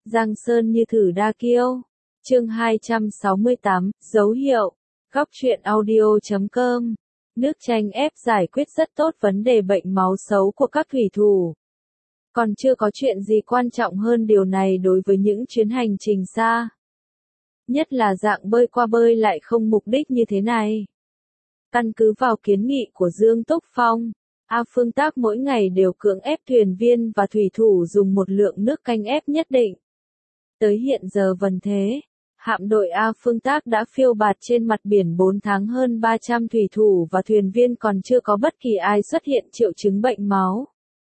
Giang sơn như thử đa kiêu. Chương 268, dấu hiệu. Góc truyện audio.com. Nước chanh ép giải quyết rất tốt vấn đề bệnh máu xấu của các thủy thủ. Còn chưa có chuyện gì quan trọng hơn điều này đối với những chuyến hành trình xa. Nhất là dạng bơi qua bơi lại không mục đích như thế này. Căn cứ vào kiến nghị của Dương Túc Phong, A Phương Tác mỗi ngày đều cưỡng ép thuyền viên và thủy thủ dùng một lượng nước canh ép nhất định. Tới hiện giờ vần thế, hạm đội A Phương Tác đã phiêu bạt trên mặt biển 4 tháng hơn 300 thủy thủ và thuyền viên, còn chưa có bất kỳ ai xuất hiện triệu chứng bệnh máu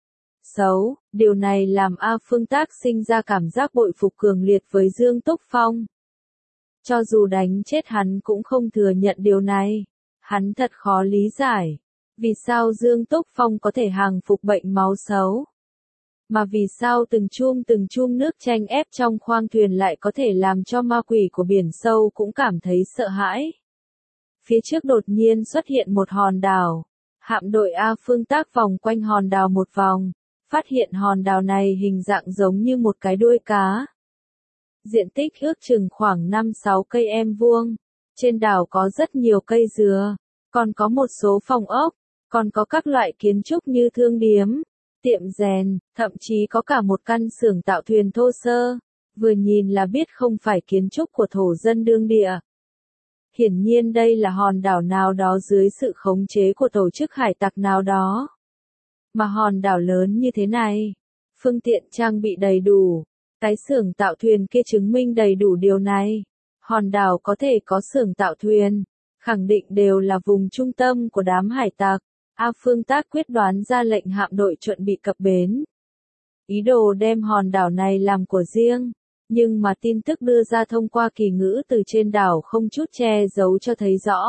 xấu. Điều này làm A Phương Tác sinh ra cảm giác bội phục cường liệt với Dương Túc Phong. Cho dù đánh chết hắn cũng không thừa nhận điều này. Hắn thật khó lý giải. Vì sao Dương Túc Phong có thể hàng phục bệnh máu xấu? Mà vì sao từng chum nước chanh ép trong khoang thuyền lại có thể làm cho ma quỷ của biển sâu cũng cảm thấy sợ hãi? Phía trước đột nhiên xuất hiện một hòn đảo. Hạm đội A Phương Tác vòng quanh hòn đảo một vòng, phát hiện hòn đảo này hình dạng giống như một cái đuôi cá. Diện tích ước chừng khoảng 5-6 cây em vuông. Trên đảo có rất nhiều cây dừa, còn có một số phòng ốc, còn có các loại kiến trúc như thương điếm, tiệm rèn, thậm chí có cả một căn xưởng tạo thuyền thô sơ, vừa nhìn là biết không phải kiến trúc của thổ dân đương địa. Hiển nhiên đây là hòn đảo nào đó dưới sự khống chế của tổ chức hải tặc nào đó. Mà hòn đảo lớn như thế này, phương tiện trang bị đầy đủ, cái xưởng tạo thuyền kia chứng minh đầy đủ điều này. Hòn đảo có thể có xưởng tạo thuyền, khẳng định đều là vùng trung tâm của đám hải tặc. A Phương Tác quyết đoán ra lệnh hạm đội chuẩn bị cập bến. Ý đồ đem hòn đảo này làm của riêng, nhưng mà tin tức đưa ra thông qua kỳ ngữ từ trên đảo không chút che giấu cho thấy rõ.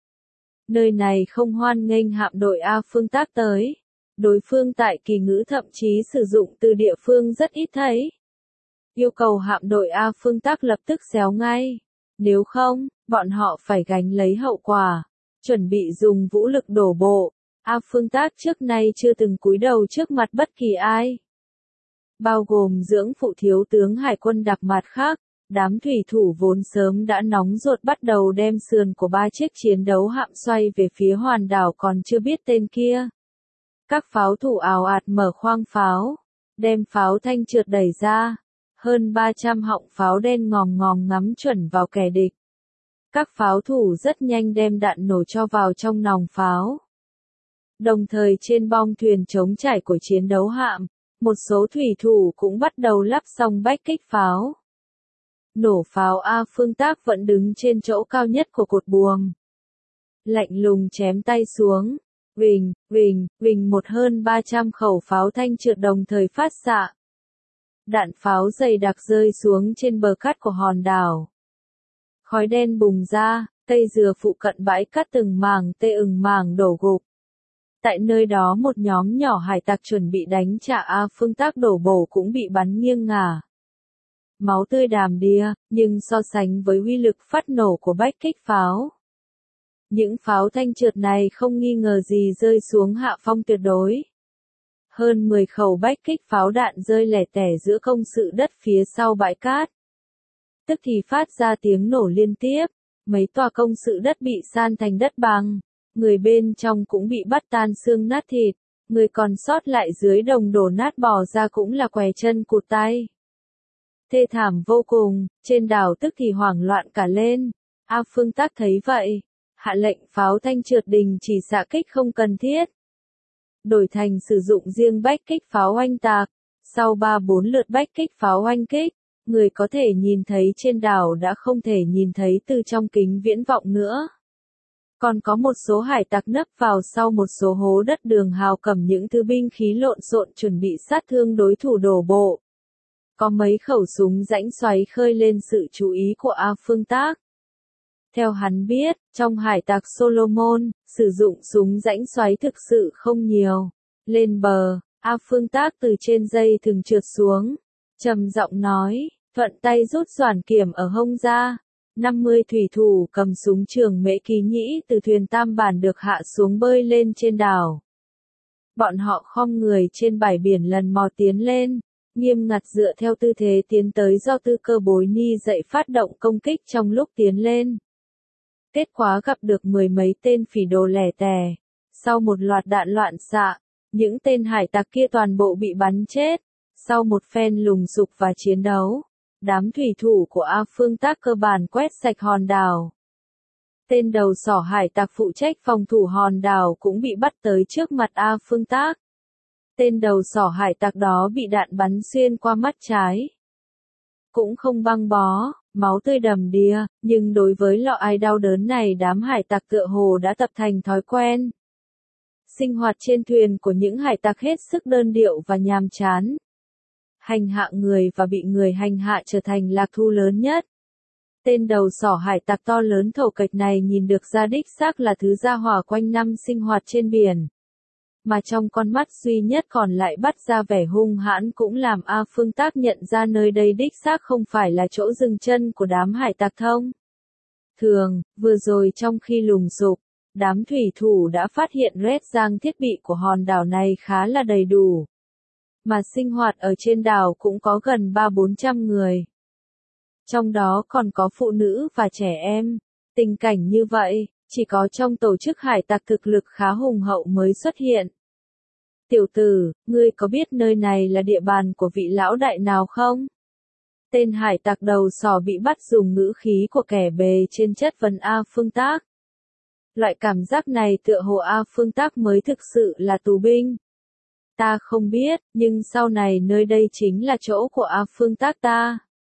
Nơi này không hoan nghênh hạm đội A Phương Tác tới. Đối phương tại kỳ ngữ thậm chí sử dụng từ địa phương rất ít thấy. Yêu cầu hạm đội A Phương Tác lập tức xéo ngay. Nếu không, bọn họ phải gánh lấy hậu quả. Chuẩn bị dùng vũ lực đổ bộ. A Phương Tác trước nay chưa từng cúi đầu trước mặt bất kỳ ai. Bao gồm dưỡng phụ thiếu tướng hải quân đặc mặt khác. Đám thủy thủ vốn sớm đã nóng ruột bắt đầu đem sườn của 3 chiếc chiến đấu hạm xoay về phía hòn đảo còn chưa biết tên kia. Các pháo thủ ào ạt mở khoang pháo, đem pháo thanh trượt đẩy ra. Hơn 300 họng pháo đen ngòm ngòm ngắm chuẩn vào kẻ địch. Các pháo thủ rất nhanh đem đạn nổ cho vào trong nòng pháo. Đồng thời trên bong thuyền chống chải của chiến đấu hạm, một số thủy thủ cũng bắt đầu lắp xong bách kích pháo. Nổ pháo A Phương Tác vẫn đứng trên chỗ cao nhất của cột buồm. Lạnh lùng chém tay xuống. Vình một hơn 300 khẩu pháo thanh trượt đồng thời phát xạ. Đạn pháo dày đặc rơi xuống trên bờ cát của hòn đảo. Khói đen bùng ra, cây dừa phụ cận bãi cát từng mảng đổ gục. Tại nơi đó một nhóm nhỏ hải tặc chuẩn bị đánh trả A Phương Tác đổ bộ cũng bị bắn nghiêng ngả. Máu tươi đàm đìa, nhưng so sánh với uy lực phát nổ của bách kích pháo. Những pháo thanh trượt này không nghi ngờ gì rơi xuống hạ phong tuyệt đối. Hơn 10 khẩu bách kích pháo đạn rơi lẻ tẻ giữa công sự đất phía sau bãi cát. Tức thì phát ra tiếng nổ liên tiếp, mấy tòa công sự đất bị san thành đất bằng, người bên trong cũng bị bắt tan xương nát thịt, người còn sót lại dưới đồng đổ nát bò ra cũng là què chân cụt tay. Thê thảm vô cùng, trên đảo tức thì hoảng loạn cả lên. A Phương Tác thấy vậy, hạ lệnh pháo thanh trượt đình chỉ xạ kích không cần thiết. Đổi thành sử dụng riêng bách kích pháo oanh tạc. Sau 3-4 lượt bách kích pháo oanh kích, người có thể nhìn thấy trên đảo đã không thể nhìn thấy từ trong kính viễn vọng nữa. Còn có một số hải tặc nấp vào sau một số hố đất đường hào cầm những thứ binh khí lộn xộn chuẩn bị sát thương đối thủ đổ bộ. Có mấy khẩu súng rãnh xoáy khơi lên sự chú ý của A Phương Tác. Theo hắn biết, trong hải tặc Solomon, sử dụng súng rãnh xoáy thực sự không nhiều. Lên bờ, A Phương Tác từ trên dây thừng trượt xuống. Trầm giọng nói, thuận tay rút xoàn kiểm ở hông ra. 50 thủy thủ cầm súng trường mễ ký nhĩ từ thuyền tam bản được hạ xuống bơi lên trên đảo. Bọn họ khom người trên bãi biển lần mò tiến lên. nghiêm ngặt dựa theo tư thế tiến tới do Tư Cơ Bối Ni dạy phát động công kích trong lúc tiến lên. Kết quả gặp được mười mấy tên phỉ đồ lẻ tẻ. Sau một loạt đạn loạn xạ, những tên hải tặc kia toàn bộ bị bắn chết. Sau một phen lùng sục và chiến đấu, đám thủy thủ của A Phương Tác cơ bản quét sạch hòn đảo. Tên đầu sỏ hải tặc phụ trách phòng thủ hòn đảo cũng bị bắt tới trước mặt A Phương Tác. Tên đầu sỏ hải tặc đó bị đạn bắn xuyên qua mắt trái. Cũng không băng bó, máu tươi đầm đìa, nhưng đối với loại ai đau đớn này đám hải tặc tựa hồ đã tập thành thói quen. Sinh hoạt trên thuyền của những hải tặc hết sức đơn điệu và nhàm chán. Hành hạ người và bị người hành hạ trở thành lạc thú lớn nhất. Tên đầu sỏ hải tặc to lớn thổ kịch này nhìn được ra đích xác là thứ gia hỏa quanh năm sinh hoạt trên biển. Mà trong con mắt duy nhất còn lại bắt ra vẻ hung hãn cũng làm A Phương Tác nhận ra nơi đây đích xác không phải là chỗ dừng chân của đám hải tặc thông thường. Vừa rồi trong khi lùng sục, đám thủy thủ đã phát hiện rằng thiết bị của hòn đảo này khá là đầy đủ. Mà sinh hoạt ở trên đảo cũng có gần 300-400 người. Trong đó còn có phụ nữ và trẻ em. Tình cảnh như vậy, chỉ có trong tổ chức hải tặc thực lực khá hùng hậu mới xuất hiện. Tiểu tử, ngươi có biết nơi này là địa bàn của vị lão đại nào không? Tên hải tặc đầu sỏ bị bắt dùng ngữ khí của kẻ bề trên chất vấn A Phương Tác. Loại cảm giác này tựa hồ A Phương Tác mới thực sự là tù binh. Ta không biết, nhưng sau này nơi đây chính là chỗ của A Phương Tác ta.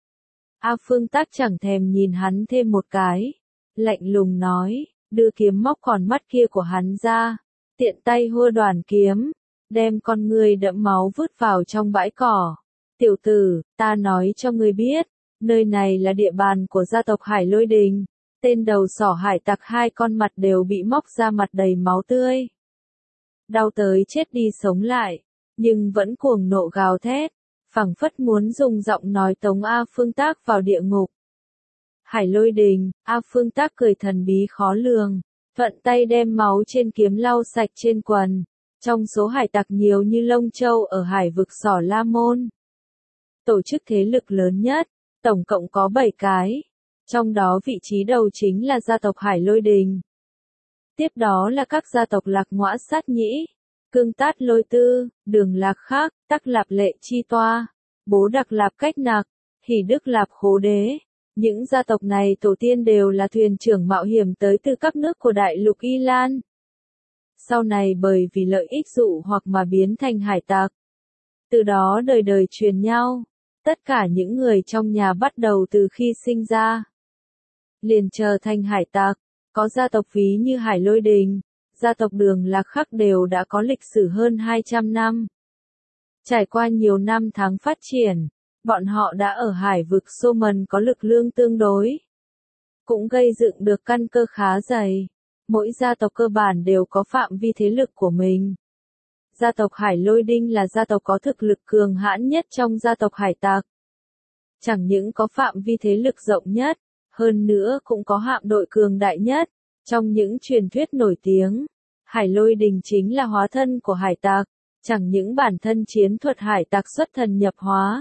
A Phương Tác chẳng thèm nhìn hắn thêm một cái. Lạnh lùng nói, đưa kiếm móc còn mắt kia của hắn ra. Tiện tay hua đoàn kiếm, đem con người đẫm máu vứt vào trong bãi cỏ. Tiểu tử, ta nói cho ngươi biết, nơi này là địa bàn của gia tộc Hải Lôi Đình. Tên đầu sỏ hải tặc hai con mặt đều bị móc ra mặt đầy máu tươi. Đau tới chết đi sống lại, nhưng vẫn cuồng nộ gào thét, phảng phất muốn dùng giọng nói tống A Phương Tác vào địa ngục. Hải Lôi Đình, A Phương Tác cười thần bí khó lường, thuận tay đem máu trên kiếm lau sạch trên quần. Trong số hải tặc nhiều như lông châu ở hải vực Sỏ La Môn. Tổ chức thế lực lớn nhất, tổng cộng có 7 cái. Trong đó vị trí đầu chính là gia tộc Hải Lôi Đình. Tiếp đó là các gia tộc Lạc Ngõa Sát Nhĩ, Cương Tát Lôi Tư, Đường Lạc Khác, Tắc Lạp Lệ Chi Toa, Bố Đặc Lạp Cách Nạc, Hỷ Đức Lạp Khố Đế. Những gia tộc này tổ tiên đều là thuyền trưởng mạo hiểm tới từ các nước của đại lục Y Lan. Sau này bởi vì lợi ích dụ hoặc mà biến thành hải tặc. Từ đó đời đời truyền nhau. Tất cả những người trong nhà bắt đầu từ khi sinh ra liền trở thành hải tặc. Có gia tộc ví như Hải Lôi Đình, gia tộc Đường Lạc Khắc đều đã có lịch sử hơn 200 năm. Trải qua nhiều năm tháng phát triển, bọn họ đã ở hải vực Soman có lực lượng tương đối. Cũng gây dựng được căn cơ khá dày. Mỗi gia tộc cơ bản đều có phạm vi thế lực của mình. Gia tộc Hải Lôi Đinh là gia tộc có thực lực cường hãn nhất trong gia tộc hải tặc. Chẳng những có phạm vi thế lực rộng nhất, hơn nữa cũng có hạm đội cường đại nhất. Trong những truyền thuyết nổi tiếng, Hải Lôi Đình chính là hóa thân của hải tặc, chẳng những bản thân chiến thuật hải tặc xuất thần nhập hóa.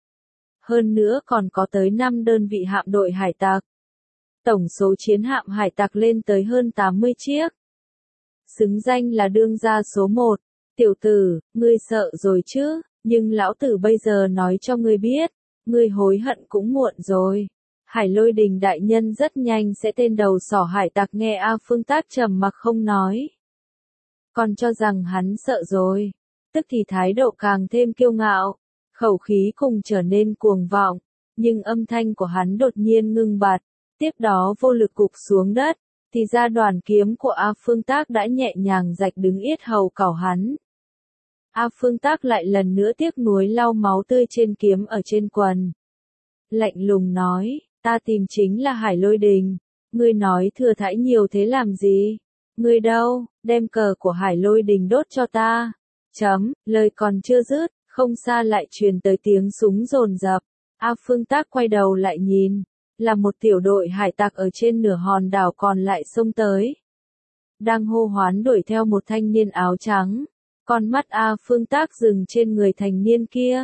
Hơn nữa còn có tới 5 đơn vị hạm đội hải tặc. Tổng số chiến hạm hải tặc lên tới hơn 80 chiếc. Xứng danh là đương gia số 1. Tiểu tử, ngươi sợ rồi chứ, nhưng lão tử bây giờ nói cho ngươi biết, ngươi hối hận cũng muộn rồi. Hải Lôi Đình đại nhân rất nhanh sẽ tên đầu sỏ hải tặc nghe A Phương Tác trầm mặc không nói. Còn cho rằng hắn sợ rồi, tức thì thái độ càng thêm kiêu ngạo, khẩu khí cùng trở nên cuồng vọng, nhưng âm thanh của hắn đột nhiên ngưng bặt, tiếp đó vô lực gục xuống đất, thì ra đoàn kiếm của A Phương Tác đã nhẹ nhàng rạch đứng yết hầu cảo hắn. A Phương Tác lại lần nữa tiếc nuối lau máu tươi trên kiếm ở trên quần. Lạnh lùng nói, ta tìm chính là Hải Lôi Đình, ngươi nói thừa thãi nhiều thế làm gì? Ngươi đâu, đem cờ của Hải Lôi Đình đốt cho ta. Lời còn chưa dứt, không xa lại truyền tới tiếng súng dồn dập. A Phương Tác quay đầu lại nhìn, là một tiểu đội hải tặc ở trên nửa hòn đảo còn lại xông tới. Đang hô hoán đuổi theo một thanh niên áo trắng. Con mắt A Phương Tác dừng trên người thanh niên kia.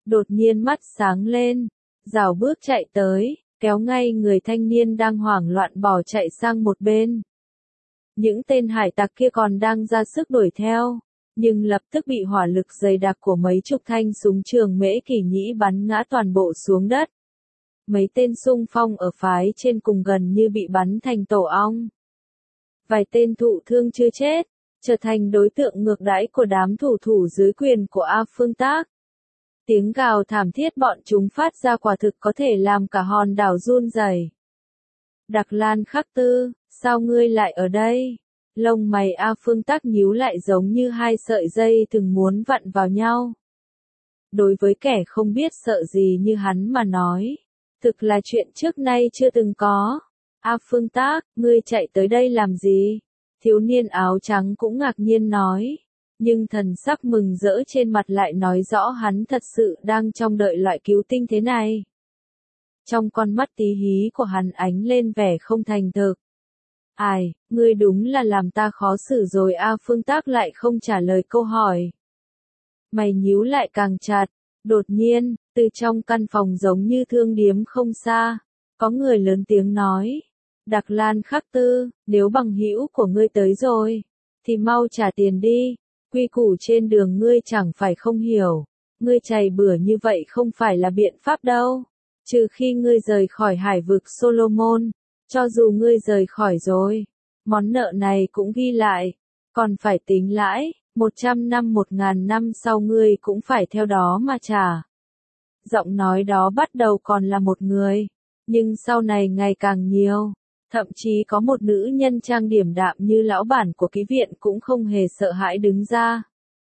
đột nhiên mắt sáng lên, rảo bước chạy tới, kéo ngay người thanh niên đang hoảng loạn bỏ chạy sang một bên. Những tên hải tặc kia còn đang ra sức đuổi theo, nhưng lập tức bị hỏa lực dày đặc của mấy chục thanh súng trường Mễ Kỷ Nhĩ bắn ngã toàn bộ xuống đất. Mấy tên xung phong ở phái trên cùng gần như bị bắn thành tổ ong. Vài tên thụ thương chưa chết, trở thành đối tượng ngược đãi của đám thủ thủ dưới quyền của A Phương Tác. Tiếng gào thảm thiết bọn chúng phát ra quả thực có thể làm cả hòn đảo run rẩy. Đặc Lan Khắc Tư, sao ngươi lại ở đây? Lông mày A Phương Tác nhíu lại giống như hai sợi dây từng muốn vặn vào nhau. Đối với kẻ không biết sợ gì như hắn mà nói, thực là chuyện trước nay chưa từng có. A Phương Tác, ngươi chạy tới đây làm gì? Thiếu niên áo trắng cũng ngạc nhiên nói. Nhưng thần sắc mừng rỡ trên mặt lại nói rõ hắn thật sự đang trông đợi loại cứu tinh thế này. Trong con mắt tí hí của hắn ánh lên vẻ không thành thực. Ai, ngươi đúng là làm ta khó xử rồi. A Phương Tác lại không trả lời câu hỏi. Mày nhíu lại càng chặt. Đột nhiên, từ trong căn phòng giống như thương điếm không xa, có người lớn tiếng nói. Đặc Lan Khắc Tư, nếu bằng hữu của ngươi tới rồi, thì mau trả tiền đi. Quy củ trên đường ngươi chẳng phải không hiểu. Ngươi chày bừa như vậy không phải là biện pháp đâu. Trừ khi ngươi rời khỏi hải vực Solomon. Cho dù ngươi rời khỏi rồi, món nợ này cũng ghi lại. Còn phải tính lãi, 100 năm 1000 năm sau ngươi cũng phải theo đó mà trả. Giọng nói đó bắt đầu còn là một người, nhưng sau này ngày càng nhiều. Thậm chí có một nữ nhân trang điểm đạm như lão bản của ký viện cũng không hề sợ hãi đứng ra.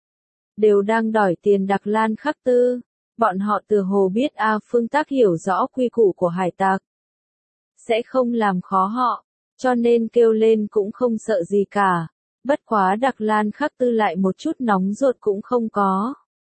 Đều đang đòi tiền Đặc Lan Khắc Tư. Bọn họ tựa hồ biết A Phương Tác hiểu rõ quy củ của hải tặc. Sẽ không làm khó họ, cho nên kêu lên cũng không sợ gì cả. Bất quá Đặc Lan Khắc Tư lại một chút nóng ruột cũng không có.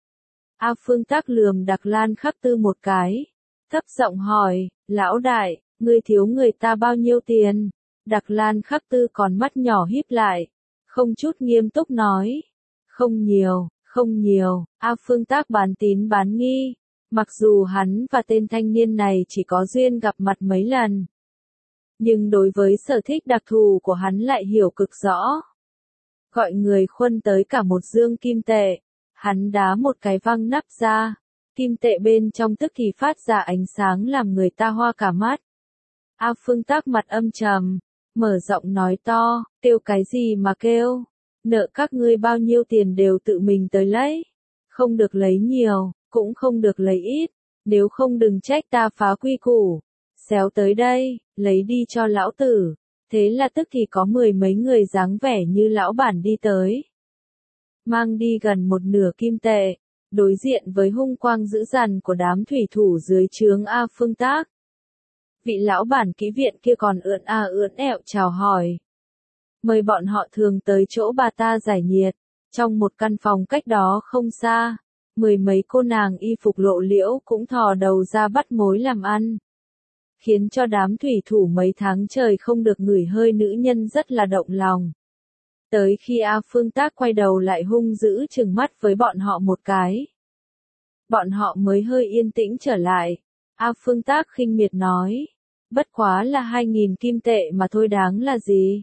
A Phương Tác lườm Đặc Lan Khắc Tư một cái. Thấp giọng hỏi, lão đại, ngươi thiếu người ta bao nhiêu tiền? Đặc Lan Khắc Tư còn mắt nhỏ híp lại, không chút nghiêm túc nói. Không nhiều, không nhiều. A Phương Tác bán tín bán nghi. Mặc dù hắn và tên thanh niên này chỉ có duyên gặp mặt mấy lần, nhưng đối với sở thích đặc thù của hắn lại hiểu cực rõ. Gọi người khuân tới cả một dương kim tệ. Hắn đá một cái văng nắp ra. Kim tệ bên trong tức thì phát ra ánh sáng làm người ta hoa cả mắt. A Phương Tác mặt âm trầm, mở giọng nói to, kêu cái gì mà kêu? Nợ các ngươi bao nhiêu tiền đều tự mình tới lấy. Không được lấy nhiều, cũng không được lấy ít. Nếu không đừng trách ta phá quy củ. Xéo tới đây, lấy đi cho lão tử. Thế là tức thì có 10 mấy người dáng vẻ như lão bản đi tới. Mang đi gần một nửa kim tệ, đối diện với hung quang dữ dằn của đám thủy thủ dưới trướng A Phương Tác. Vị lão bản ký viện kia còn ưỡn ẹo chào hỏi. Mời bọn họ thường tới chỗ bà ta giải nhiệt. Trong một căn phòng cách đó không xa, 10 mấy cô nàng y phục lộ liễu cũng thò đầu ra bắt mối làm ăn. Khiến cho đám thủy thủ mấy tháng trời không được ngửi hơi nữ nhân rất là động lòng. Tới khi A Phương Tác quay đầu lại hung dữ trừng mắt với bọn họ một cái. Bọn họ mới hơi yên tĩnh trở lại. A Phương Tác khinh miệt nói. Bất quá là 2000 kim tệ mà thôi đáng là gì?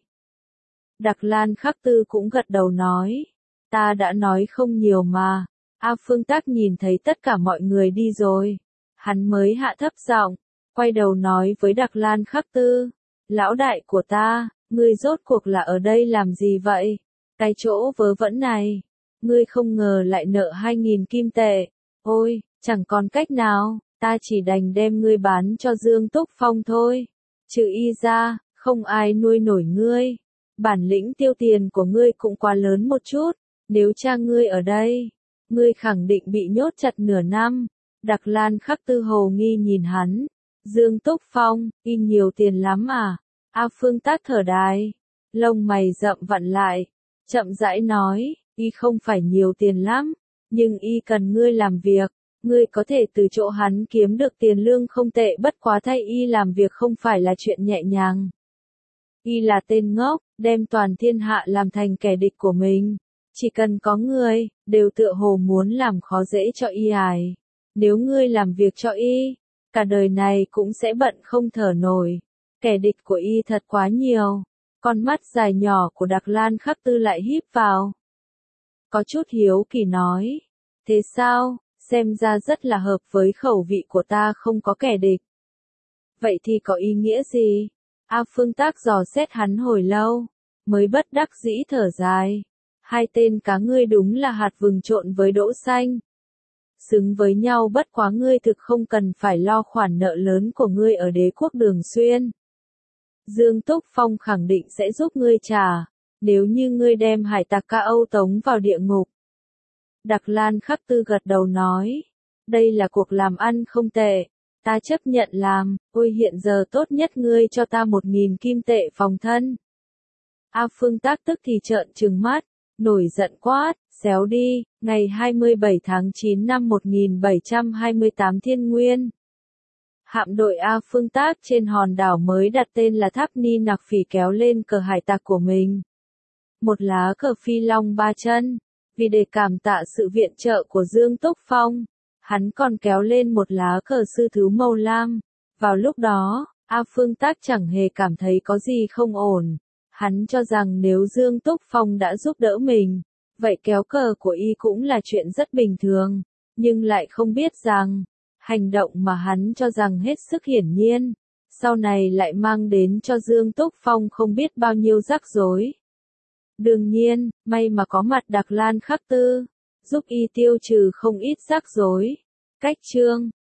Đặc Lan Khắc Tư cũng gật đầu nói. Ta đã nói không nhiều mà. A Phương Tác nhìn thấy tất cả mọi người đi rồi. Hắn mới hạ thấp giọng, quay đầu nói với Đặc Lan Khắc Tư. Lão đại của ta, ngươi rốt cuộc là ở đây làm gì vậy? Cái chỗ vớ vẩn này. Ngươi không ngờ lại nợ 2000 kim tệ. Ôi, chẳng còn cách nào, ta chỉ đành đem ngươi bán cho Dương Túc Phong thôi. Trừ y ra, không ai nuôi nổi ngươi. Bản lĩnh tiêu tiền của ngươi cũng quá lớn một chút. Nếu cha ngươi ở đây, ngươi khẳng định bị nhốt chặt nửa năm. Đặc Lan Khắc Tư hồ nghi nhìn hắn. Dương Túc Phong, y nhiều tiền lắm à? A Phương Tác thở dài. Lông mày rậm vặn lại. Chậm rãi nói, y không phải nhiều tiền lắm. Nhưng y cần ngươi làm việc. Ngươi có thể từ chỗ hắn kiếm được tiền lương không tệ, bất quá thay y làm việc không phải là chuyện nhẹ nhàng. Y là tên ngốc, đem toàn thiên hạ làm thành kẻ địch của mình. Chỉ cần có người, đều tựa hồ muốn làm khó dễ cho y ải. Nếu ngươi làm việc cho y, cả đời này cũng sẽ bận không thở nổi. Kẻ địch của y thật quá nhiều. Con mắt dài nhỏ của Đặc Lan Khắc Tư lại híp vào. Có chút hiếu kỳ nói. Thế sao, xem ra rất là hợp với khẩu vị của ta, không có kẻ địch. Vậy thì có ý nghĩa gì? A Phương Tác dò xét hắn hồi lâu, mới bất đắc dĩ thở dài. Hai tên cá ngươi đúng là hạt vừng trộn với đỗ xanh. Xứng với nhau, bất quá ngươi thực không cần phải lo khoản nợ lớn của ngươi ở Đế quốc Đường Xuyên. Dương Túc Phong khẳng định sẽ giúp ngươi trả, nếu như ngươi đem hải tặc Ca Âu tống vào địa ngục. Đặc Lan Khắc Tư gật đầu nói, đây là cuộc làm ăn không tệ, ta chấp nhận làm. Ôi, hiện giờ tốt nhất ngươi cho ta 1.000 kim tệ phòng thân. A Phương Tác tức thì trợn trừng mắt, nổi giận quát, xéo đi. Ngày 27 tháng 9 năm 1728 Thiên Nguyên, hạm đội A Phương Tác trên hòn đảo mới đặt tên là Tháp Ni Nặc Phỉ kéo lên cờ hải tặc của mình. Một lá cờ phi long ba chân. Vì để cảm tạ sự viện trợ của Dương Túc Phong, hắn còn kéo lên một lá cờ sư thứ màu lam. Vào lúc đó, A Phương Tác chẳng hề cảm thấy có gì không ổn. Hắn cho rằng nếu Dương Túc Phong đã giúp đỡ mình, vậy kéo cờ của y cũng là chuyện rất bình thường. Nhưng lại không biết rằng, hành động mà hắn cho rằng hết sức hiển nhiên, sau này lại mang đến cho Dương Túc Phong không biết bao nhiêu rắc rối. Đương nhiên, may mà có mặt Đặc Lan Khắc Tư, giúp y tiêu trừ không ít rắc rối. Cách chương